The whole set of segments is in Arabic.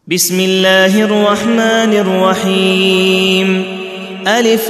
بسم الله الرحمن الرحيم. ألف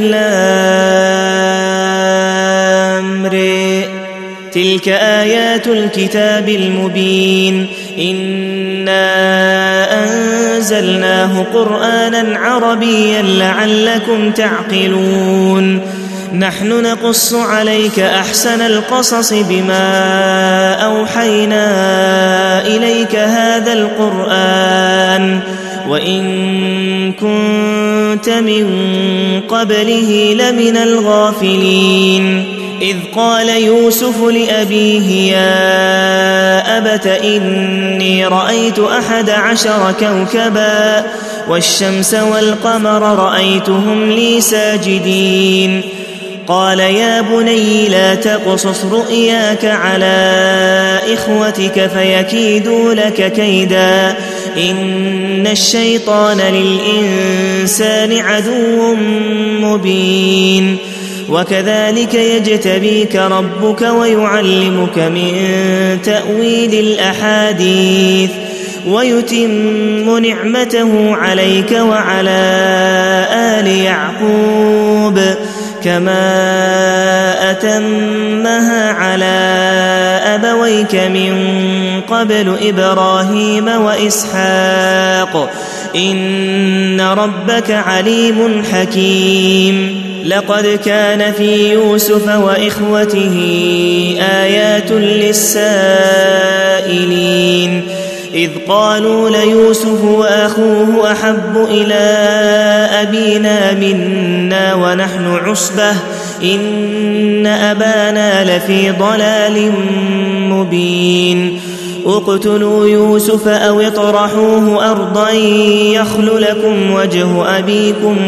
لام ر. تلك آيات الكتاب المبين. إنا أنزلناه قرآنا عربيا لعلكم تعقلون. نحن نقص عليك أحسن القصص بما أوحينا إليك هذا القرآن وإن كنت من قبله لمن الغافلين. إذ قال يوسف لأبيه يا أبت إني رأيت 11 كوكبا والشمس والقمر رأيتهم لي ساجدين. قال يا بني لا تقصص رؤياك على إخوتك فيكيدوا لك كيدا إن الشيطان للإنسان عدو مبين. وكذلك يجتبيك ربك ويعلمك من تأويل الأحاديث ويتم نعمته عليك وعلى آل يعقوب كما أتمها على أبويك من قبل إبراهيم وإسحاق إن ربك عليم حكيم. لقد كان في يوسف وإخوته آيات للسائلين إذ قالوا ليوسف وأخوه أحب إلى أبينا منا ونحن عصبة إن أبانا لفي ضلال مبين. اقتلوا يوسف أو اطرحوه أرضا يخل لكم وجه أبيكم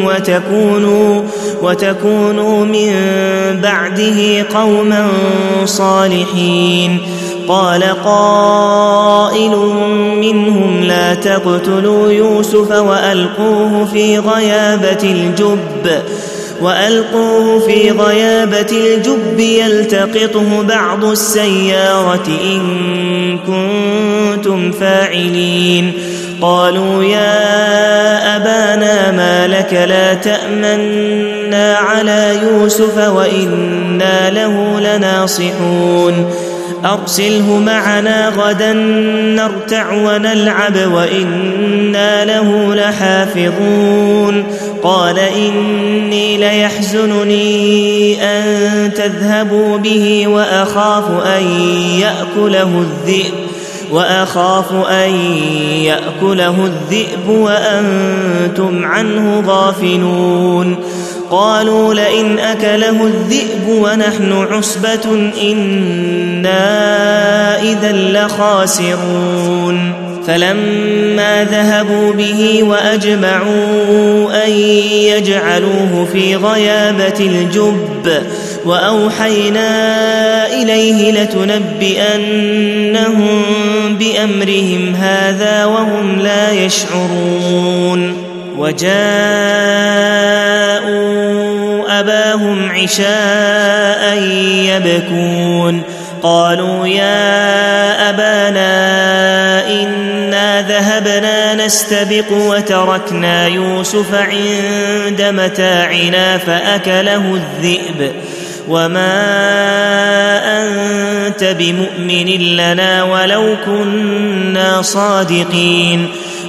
وتكونوا من بعده قوما صالحين. قال قائل منهم لا تقتلوا يوسف وألقوه في غيابة الجب يلتقطه بعض السيارة إن كنتم فاعلين. قالوا يا أبانا ما لك لا تأمنا على يوسف وإنا له لناصحون. أرسله معنا غدا نرتع ونلعب وإنا له لحافظون. قال إني ليحزنني أن تذهبوا به وأخاف أن يأكله الذئب وأنتم عنه غافلون. قالوا لئن أكله الذئب ونحن عصبة إنا إذا لخاسرون. فلما ذهبوا به وأجمعوا أن يجعلوه في غيابة الجب وأوحينا إليه لتنبئنهم بأمرهم هذا وهم لا يشعرون. وجاءوا أباهم عشاء يبكون. قالوا يا أبانا إنا ذهبنا نستبق وتركنا يوسف عند متاعنا فأكله الذئب وما أنت بمؤمن لنا ولو كنا صادقين.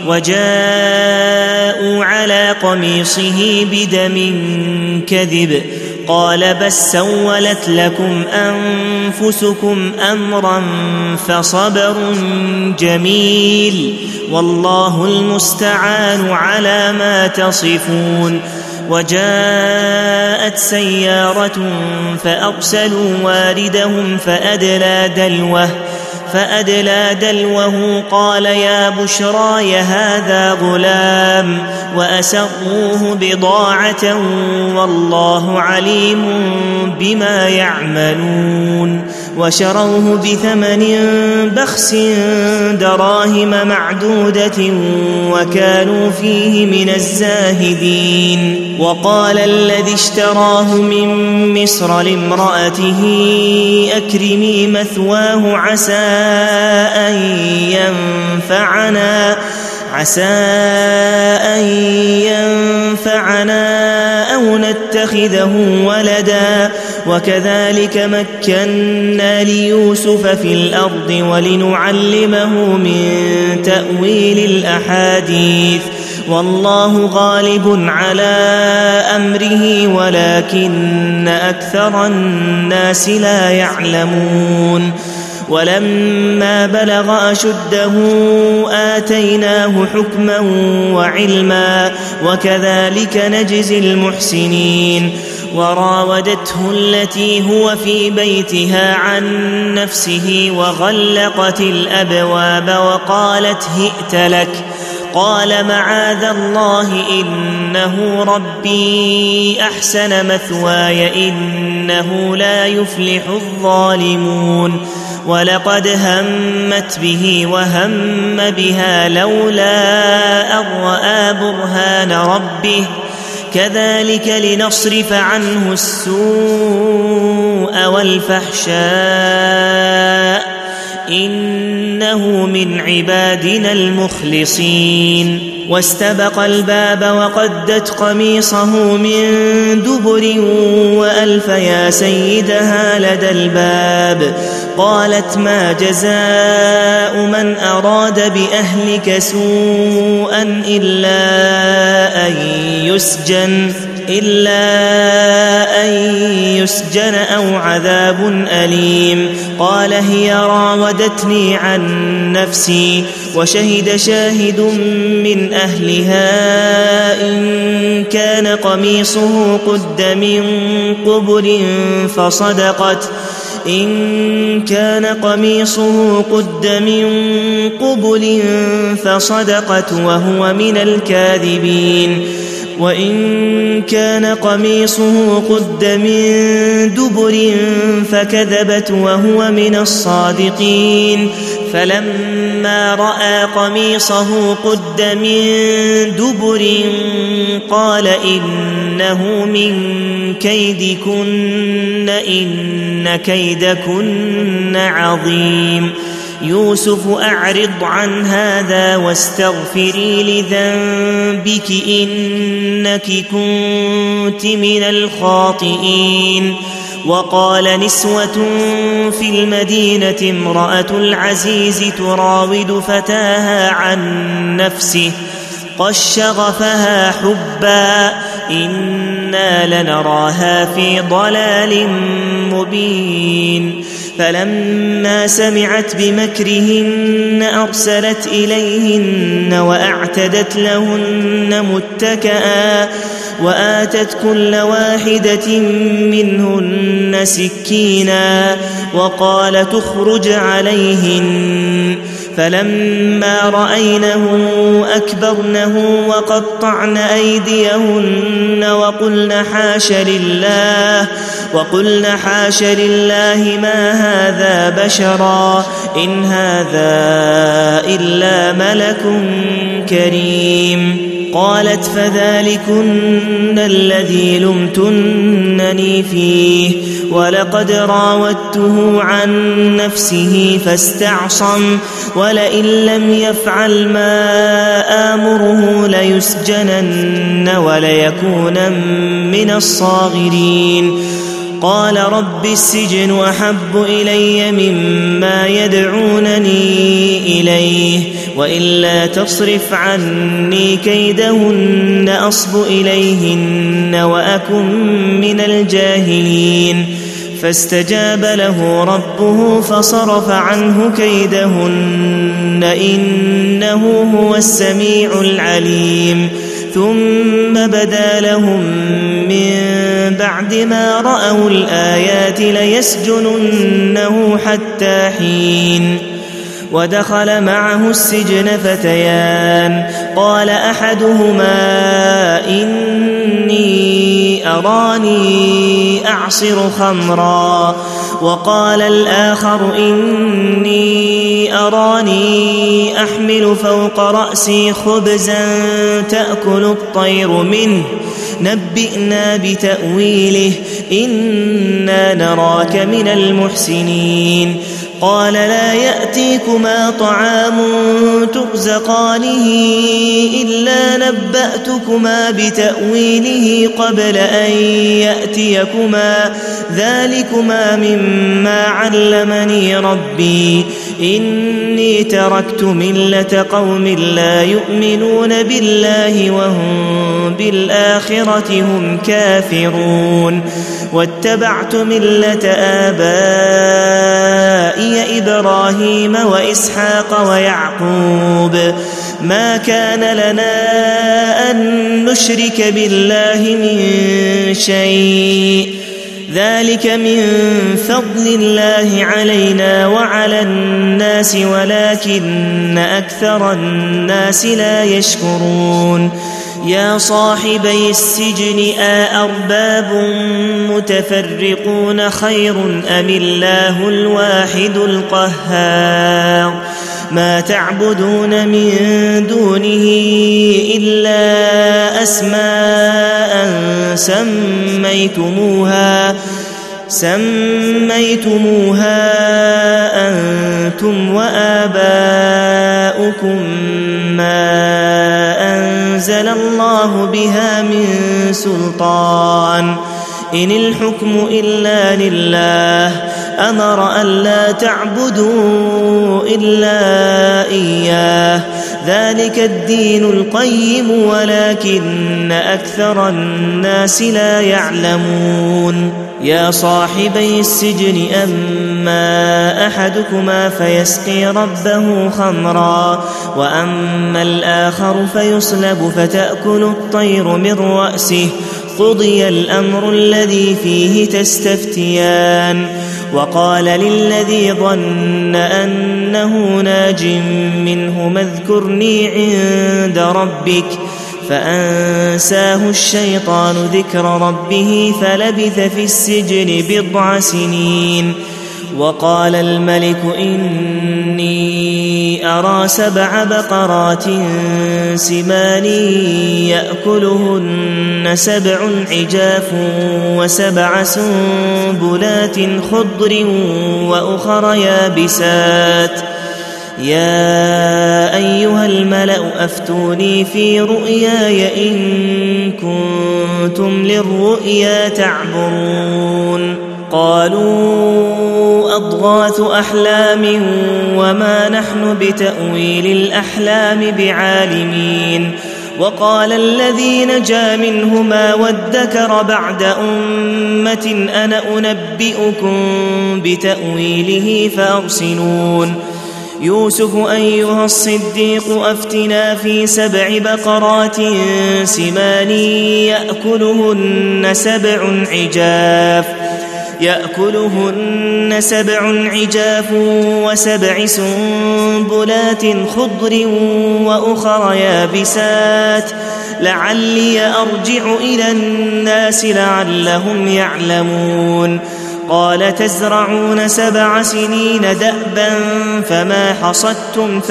وجاءوا على قميصه بدم كذب. قال بل سولت لكم أنفسكم أمرا فصبر جميل والله المستعان على ما تصفون. وجاءت سيارة فأرسلوا واردهم فأدلى دلوه قال يا بشراي هذا غلام وأسروه بضاعة والله عليم بما يعملون. وشروه بثمن بخس دراهم معدودة وكانوا فيه من الزاهدين. وقال الذي اشتراه من مصر لامرأته أكرمي مثواه عسى أن عسى أن ينفعنا أو نتخذه ولدا وكذلك مكنا ليوسف في الأرض ولنعلمه من تأويل الأحاديث والله غالب على أمره ولكن أكثر الناس لا يعلمون ولما بلغ أشده آتيناه حكما وعلما وكذلك نجزي المحسنين وراودته التي هو في بيتها عن نفسه وغلقت الأبواب وقالت هئت لك قال معاذ الله إنه ربي أحسن مثواي إنه لا يفلح الظالمون ولقد همت به وهم بها لولا أن رأى برهان ربه كذلك لنصرف عنه السوء والفحشاء إنه من عبادنا المخلصين واستبق الباب وقدت قميصه من دبر وألف يا سيدها لدى الباب قالت ما جزاء من أراد بأهلك سوءا إلا أن يسجن أو عذاب أليم قال هي راودتني عن نفسي وشهد شاهد من أهلها إن كان قميصه قد من قبل فصدقت وهو من الكاذبين وإن كان قميصه قد من دبر فكذبت وهو من الصادقين فلما رأى قميصه قد من دبر قال إنه من كيدكن إن كيدكن عظيم يوسف أعرض عن هذا واستغفري لذنبك إنك كنت من الخاطئين وقال نسوة في المدينة امرأة العزيز تراود فتاها عن نفسه قد شغفها حبا إنا لنراها في ضلال مبين فلما سمعت بمكرهن أرسلت إليهن وأعتدت لهن متكئا وآتت كل واحدة منهن سكينا وقال تخرج عليهن فلما رأينه أكبرنه وقطعن أيديهن وقلن حاش لله ما هذا بشرا إن هذا إلا ملك كريم قالت فذلكن الذي لمتنني فيه ولقد راودته عن نفسه فاستعصم ولئن لم يفعل ما آمره ليسجنن وليكون من الصاغرين قال رب السجن أحب إلي مما يدعونني إليه وإلا تصرف عني كيدهن أصب إليهن وأكن من الجاهلين فاستجاب له ربه فصرف عنه كيدهن إنه هو السميع العليم ثم بدا لهم من بعد ما رأوا الآيات ليسجننه حتى حين ودخل معه السجن فتيان قال أحدهما إني أراني أعصر خمرا وقال الآخر إني أراني أحمل فوق رأسي خبزا تأكل الطير منه نبئنا بتأويله إنا نراك من المحسنين قال لا يأتيكما طعام ترزقانه إلا نبأتكما بتأويله قبل أن يأتيكما ذلكما مما علمني ربي إني تركت ملة قوم لا يؤمنون بالله وهم بالآخرة هم كافرون واتبعت ملة آبائي إبراهيم وإسحاق ويعقوب ما كان لنا أن نشرك بالله من شيء ذلك من فضل الله علينا وعلى الناس ولكن أكثر الناس لا يشكرون يا صاحبي السجن أأرباب متفرقون خير أم الله الواحد القهار ما تعبدون من دونه إلا أسماء سميتموها أنتم وآباؤكم ما أنزل الله بها من سلطان إن الحكم إلا لله أمر ألا تعبدوا إلا إياه ذلك الدين القيم ولكن أكثر الناس لا يعلمون يا صاحبي السجن أما أحدكما فيسقي ربه خمرا وأما الآخر فيصلب فتأكل الطير من رأسه قضي الأمر الذي فيه تستفتيان وقال للذي ظن أنه ناج منهما اذكرني عند ربك فأنساه الشيطان ذكر ربه فلبث في السجن 9 سنين وقال الملك إني أرى 7 بقرات سمان يأكلهن 7 عجاف و7 سنبلات خضر وأخر يابسات يا أيها الملأ أفتوني في رؤياي إن كنتم للرؤيا تعبرون قالوا أضغاث أحلام وما نحن بتأويل الأحلام بعالمين وقال الذي نجا منهما وادكر بعد أمة أنا أنبئكم بتأويله فأرسلون يوسف أيها الصديق أفتنا في 7 بقرات سمان يأكلهن 7 عجاف و7 سنبلات خضر وأخر يابسات لعلي أرجع إلى الناس لعلهم يعلمون قال تزرعون 7 سنين دأبا فما حصدتم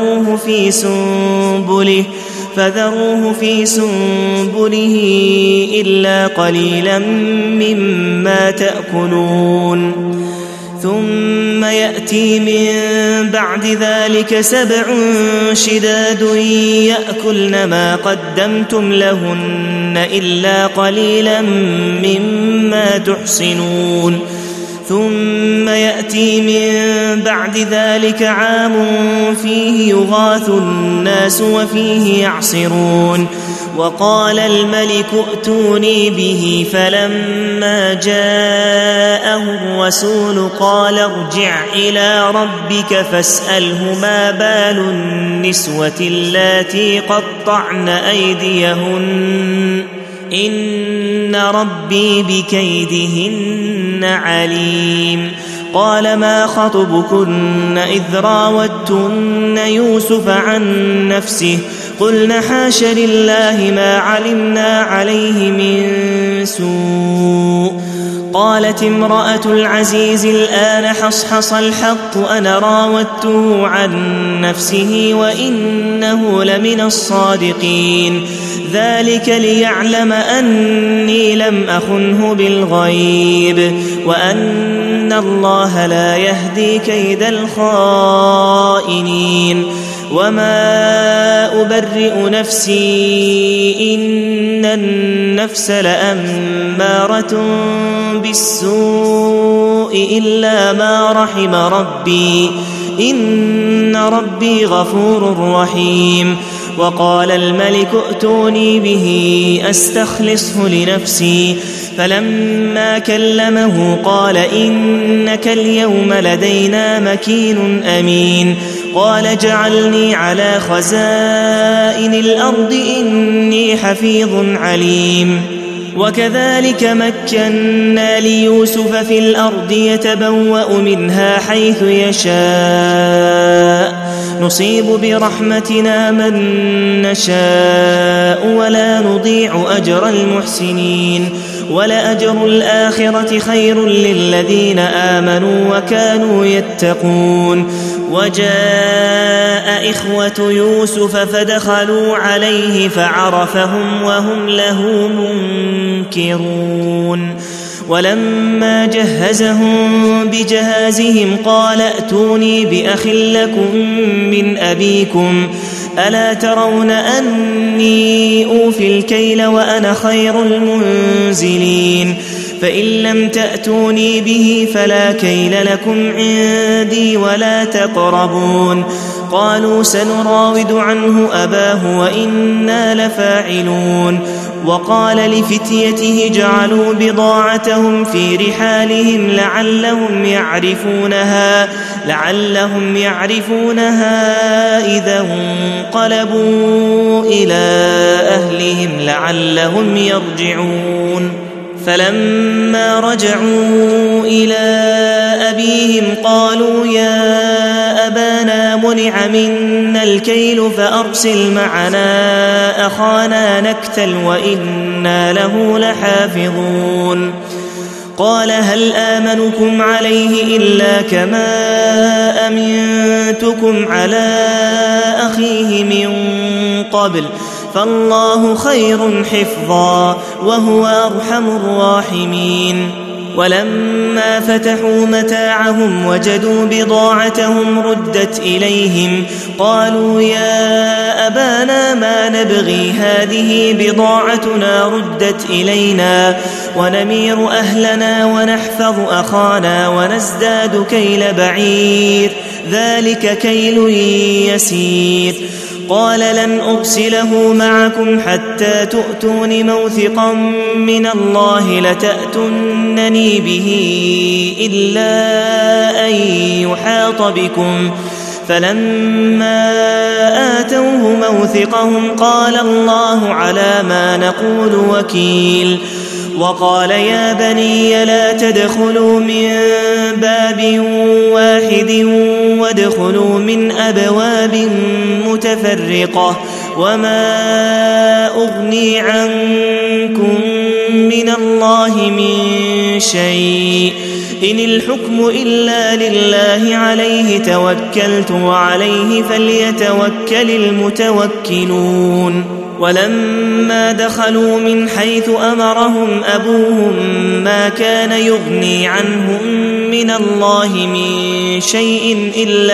فذروه في سنبله إلا قليلا مما تأكلون ثم يأتي من بعد ذلك 7 شداد يأكلن ما قدمتم لهن إلا قليلا مما تحصنون ثم يأتي من بعد ذلك عام فيه يغاث الناس وفيه يعصرون وقال الملك ائتوني به فلما جاءه الرسول قال ارجع إلى ربك فاسأله ما بال النسوة اللاتي قطعن أيديهن إن ربي بكيدهن عليم قال ما خطبكن إذ راوتن يوسف عن نفسه قلن حاش لله ما علمنا عليه من سوء قالت امرأة العزيز الآن حصحص الحق أنا راودته عن نفسه وإنه لمن الصادقين ذلك ليعلم أني لم أخنه بالغيب وأن إن الله لا يهدي كيد الخائنين وما أبرئ نفسي إن النفس لأمارة بالسوء إلا ما رحم ربي إن ربي غفور رحيم. وقال الملك ائتوني به أستخلصه لنفسي فلما كلمه قال إنك اليوم لدينا مكين أمين. قال اجعلني على خزائن الأرض إني حفيظ عليم. وكذلك مكنا ليوسف في الأرض يتبوأ منها حيث يشاء نصيب برحمتنا من نشاء ولا نضيع أجر المحسنين ولأجر الآخرة خير للذين آمنوا وكانوا يتقون. وجاء إخوة يوسف فدخلوا عليه فعرفهم وهم له منكرون. ولما جهزهم بجهازهم قال ائتوني بأخ لكم من أبيكم ألا ترون أني أوفي الكيل وأنا خير المنزلين فإن لم تأتوني به فلا كيل لكم عندي ولا تقربون. قالوا سنراود عنه أباه وإنا لفاعلون. وقال لفتيته جعلوا بضاعتهم في رحالهم لعلهم يعرفونها إذا انقلبوا إلى أهلهم لعلهم يرجعون. فلما رجعوا إلى أبيهم قالوا يا أبانا منع منا الكيل فأرسل معنا أخانا نكتل وإنا له لحافظون. قال هل آمنكم عليه إلا كما أمنتكم على أخيه من قبل فالله خير حفظا وهو أرحم الراحمين. ولما فتحوا متاعهم وجدوا بضاعتهم ردت إليهم قالوا يا أبانا ما نبغي هذه بضاعتنا ردت إلينا ونمير أهلنا ونحفظ أخانا ونزداد كيل بعير ذلك كيل يسير. قال لن أرسله معكم حتى تؤتون موثقا من الله لتأتونني به إلا أن يحاط بكم. فلما آتوه موثقهم قال الله على ما نقول وكيل. وقال يا بني لا تدخلوا من باب واحد وادخلوا من أبواب متفرقة وما أغني عنكم من الله من شيء إن الحكم إلا لله عليه توكلت وعليه فليتوكل المتوكلون. ولما دخلوا من حيث أمرهم أبوهم ما كان يغني عنهم من الله من شيء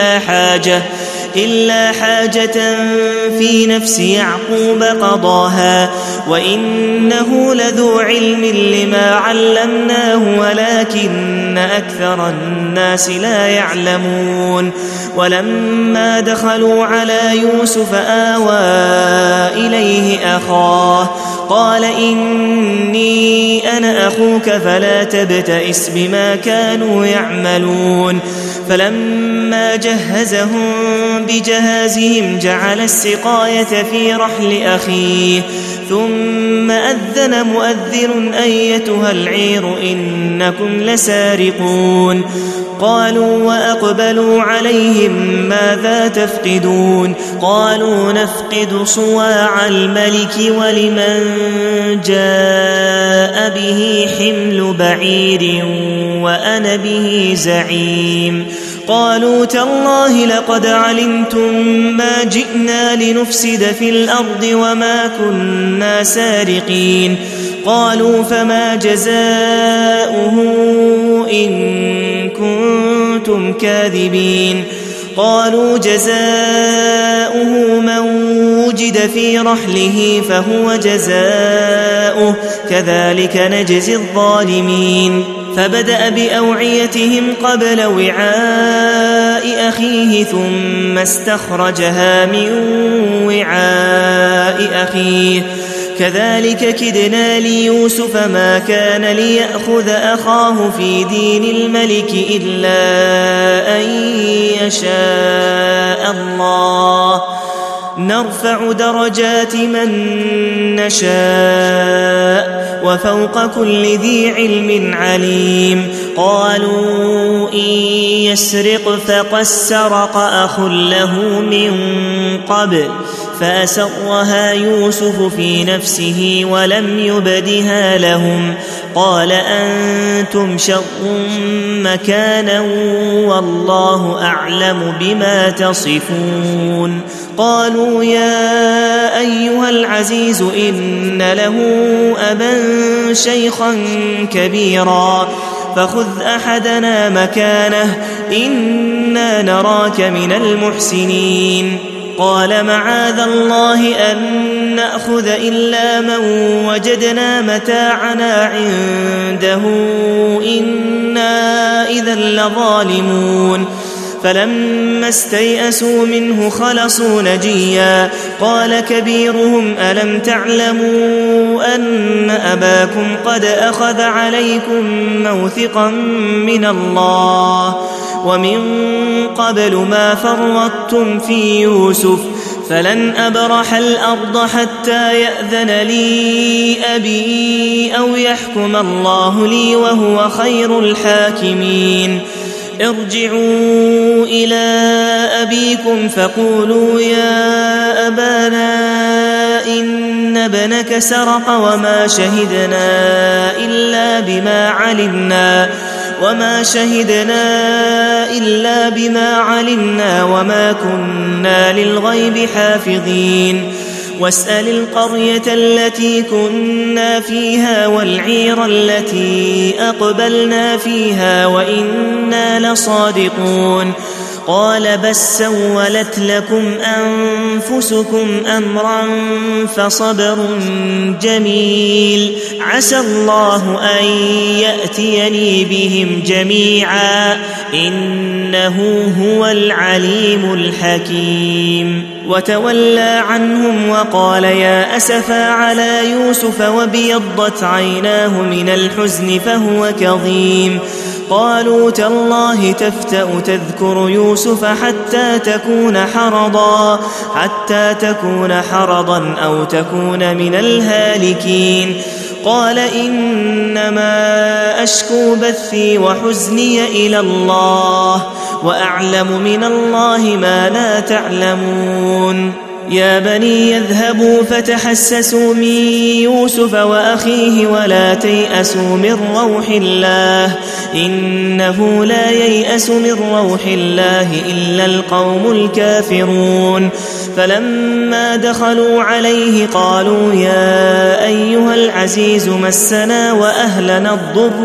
إلا حاجة في نفس يعقوب قضاها وإنه لذو علم لما علمناه ولكن أكثر الناس لا يعلمون. ولما دخلوا على يوسف آوى إليه أخاه قال إني أنا أخوك فلا تبتئس بما كانوا يعملون. فلما جهزهم بجهازهم جعل السقاية في رحل أخيه ثم أذن مؤذن أيتها العير إنكم لسارقون. قالوا وأقبلوا عليهم ماذا تفقدون قالوا نفقد صواع الملك ولمن جاء به حمل بعير وأنا به زعيم. قالوا تالله لقد علمتم ما جئنا لنفسد في الأرض وما كنا سارقين. قالوا فما جزاؤه إن كنتم كاذبين قالوا جزاؤه من وجد في رحله فهو جزاؤه كذلك نجزي الظالمين فبدأ بأوعيتهم قبل وعاء أخيه ثم استخرجها من وعاء أخيه كذلك كدنا ليوسف ما كان ليأخذ أخاه في دين الملك إلا أن يشاء الله نرفع درجات من نشاء وفوق كل ذي علم عليم قالوا إن يسرق فقد سرق أخ له من قبل فأسرها يوسف في نفسه ولم يبدها لهم قال أنتم شر مكانا والله أعلم بما تصفون قالوا يا أيها العزيز إن له أبا شيخا كبيرا فخذ أحدنا مكانه إنا نراك من المحسنين قال معاذ الله أن نأخذ إلا من وجدنا متاعنا عنده إنا إذا لظالمون فلما استيئسوا منه خلصوا نجيا قال كبيرهم ألم تعلموا أن أباكم قد أخذ عليكم موثقا من الله ومن قبل ما فرطتم في يوسف فلن أبرح الأرض حتى يأذن لي أبي أو يحكم الله لي وهو خير الحاكمين ارجعوا إلى أبيكم فقولوا يا أبانا إن ابنك سرق وما شهدنا إلا بما علمنا وما كنا للغيب حافظين واسأل القرية التي كنا فيها والعير التي أقبلنا فيها وإنا لصادقون قال بس سولت لكم أنفسكم أمرا فصبر جميل عسى الله أن يأتيني بهم جميعا إنه هو العليم الحكيم وتولى عنهم وقال يا أسفا على يوسف وابيضت عيناه من الحزن فهو كظيم قالوا تالله تفتأ تذكر يوسف حتى تكون حرضا أو تكون من الهالكين قال إنما أشكو بثي وحزني إلى الله وأعلم من الله ما لا تعلمون يا بني يذهبوا فتحسسوا من يوسف وأخيه ولا تيأسوا من روح الله إنه لا ييأس من روح الله إلا القوم الكافرون فلما دخلوا عليه قالوا يا أيها العزيز مسنا وأهلنا الضر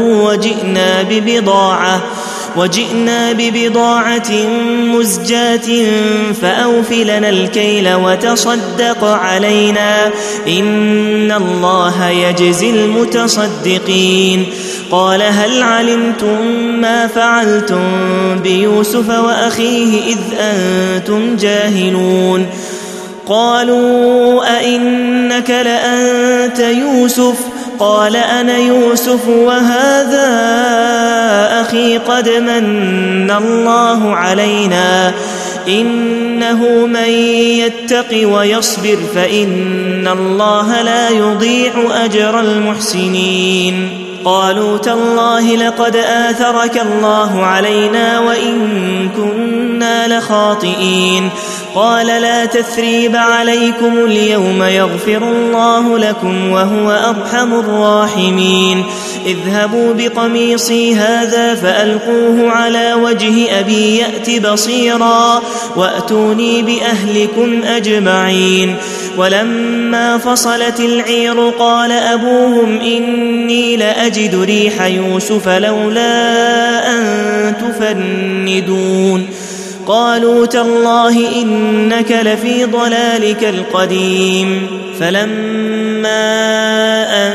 وجئنا ببضاعة مزجاة فأوف لنا الكيل وتصدق علينا إن الله يجزي المتصدقين قال هل علمتم ما فعلتم بيوسف وأخيه إذ أنتم جاهلون قالوا أئنك لأنت يوسف قال أنا يوسف وهذا أخي قد من الله علينا إنه من يتق ويصبر فإن الله لا يضيع أجر المحسنين قالوا تالله لقد آثرك الله علينا وإن كنا لخاطئين قال لا تثريب عليكم اليوم يغفر الله لكم وهو أرحم الراحمين اذهبوا بقميصي هذا فألقوه على وجه أبي يأت بصيرا وأتوني بأهلكم أجمعين ولما فصلت العير قال أبوهم إني لأجد ريح يوسف لولا أن تفندون قالوا تالله إنك لفي ضلالك القديم فلما أن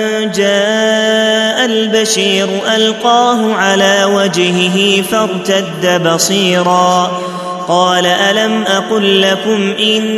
جاء البشير ألقاه على وجهه فارتد بصيرا قال ألم أقل لكم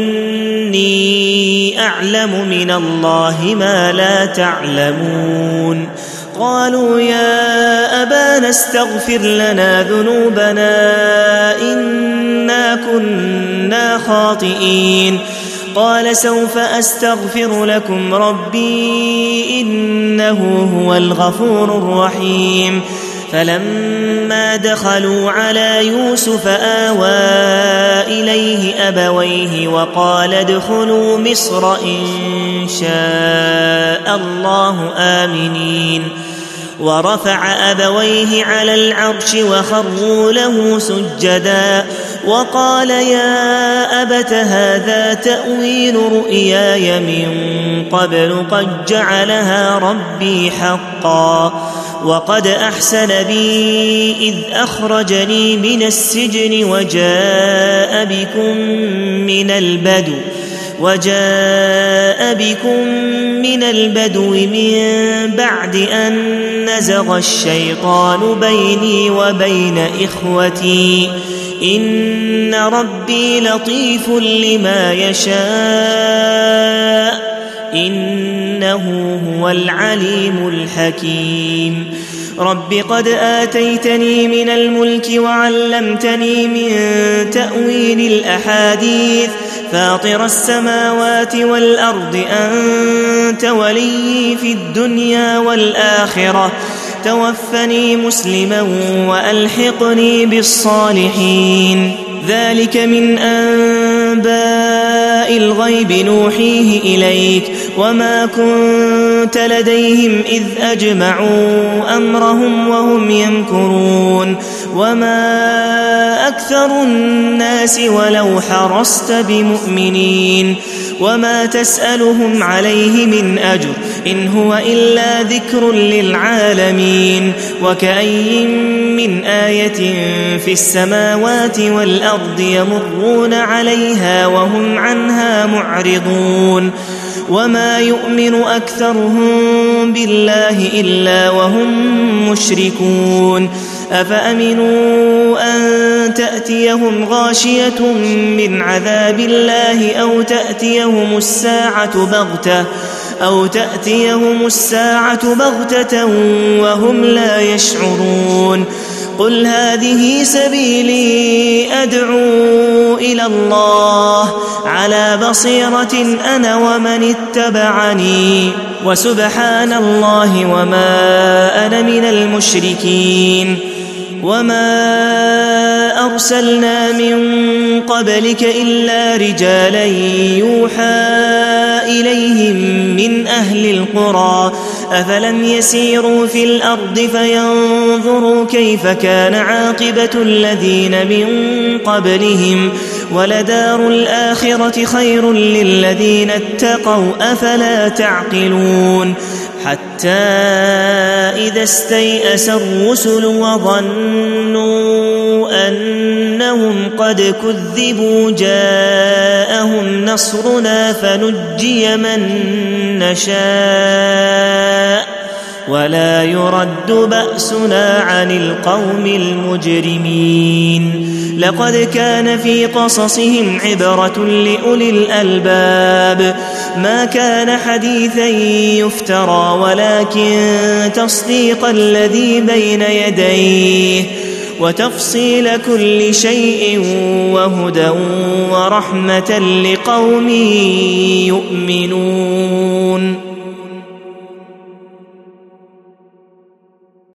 إني أعلم من الله ما لا تعلمون قالوا يا أبانا استغفر لنا ذنوبنا إنا كنا خاطئين قال سوف أستغفر لكم ربي إنه هو الغفور الرحيم فلما دخلوا على يوسف آوى إليه أبويه وقال ادخلوا مصر إن شاء الله آمنين ورفع أبويه على العرش وخروا له سجدا وقال يا أبت هذا تأويل رؤياي من قبل قد جعلها ربي حقا وقد أحسن بي إذ أخرجني من السجن وجاء بكم من البدو من بعد أن نزغ الشيطان بيني وبين إخوتي إن ربي لطيف لما يشاء إنه هو العليم الحكيم رب قد آتيتني من الملك وعلمتني من تأويل الأحاديث فاطر السماوات والأرض أنت ولي في الدنيا والآخرة توفني مسلما وألحقني بالصالحين ذلك من أنباء الغيب نوحيه إليك وما كنت لديهم إذ أجمعوا أمرهم وهم يمكرون وما أكثر الناس ولو حرصت بمؤمنين وما تسألهم عليه من أجر إن هو إلا ذكر للعالمين وكأي من آية في السماوات والأرض يمرون عليها وهم عنها معرضون وما يؤمن أكثرهم بالله إلا وهم مشركون أفأمنوا أن تأتيهم غاشية من عذاب الله أو تأتيهم الساعة بغتة وهم لا يشعرون قل هذه سبيلي أدعو إلى الله على بصيرة أنا ومن اتبعني وسبحان الله وما أنا من المشركين وما أرسلنا من قبلك إلا رجالا يوحى إليهم من أهل القرى أفلم يسيروا في الأرض فينظروا كيف كان عاقبة الذين من قبلهم ولدار الآخرة خير للذين اتقوا أفلا تعقلون حتى إذا استيأس الرسل وظنوا أنهم قد كذبوا جاءهم نصرنا فنجي من نشاء ولا يرد بأسنا عن القوم المجرمين لقد كان في قصصهم عبرة لأولي الألباب ما كان حديثا يفترى ولكن تصديق الذي بين يديه وتفصيل كل شيء وهدى ورحمة لقوم يؤمنون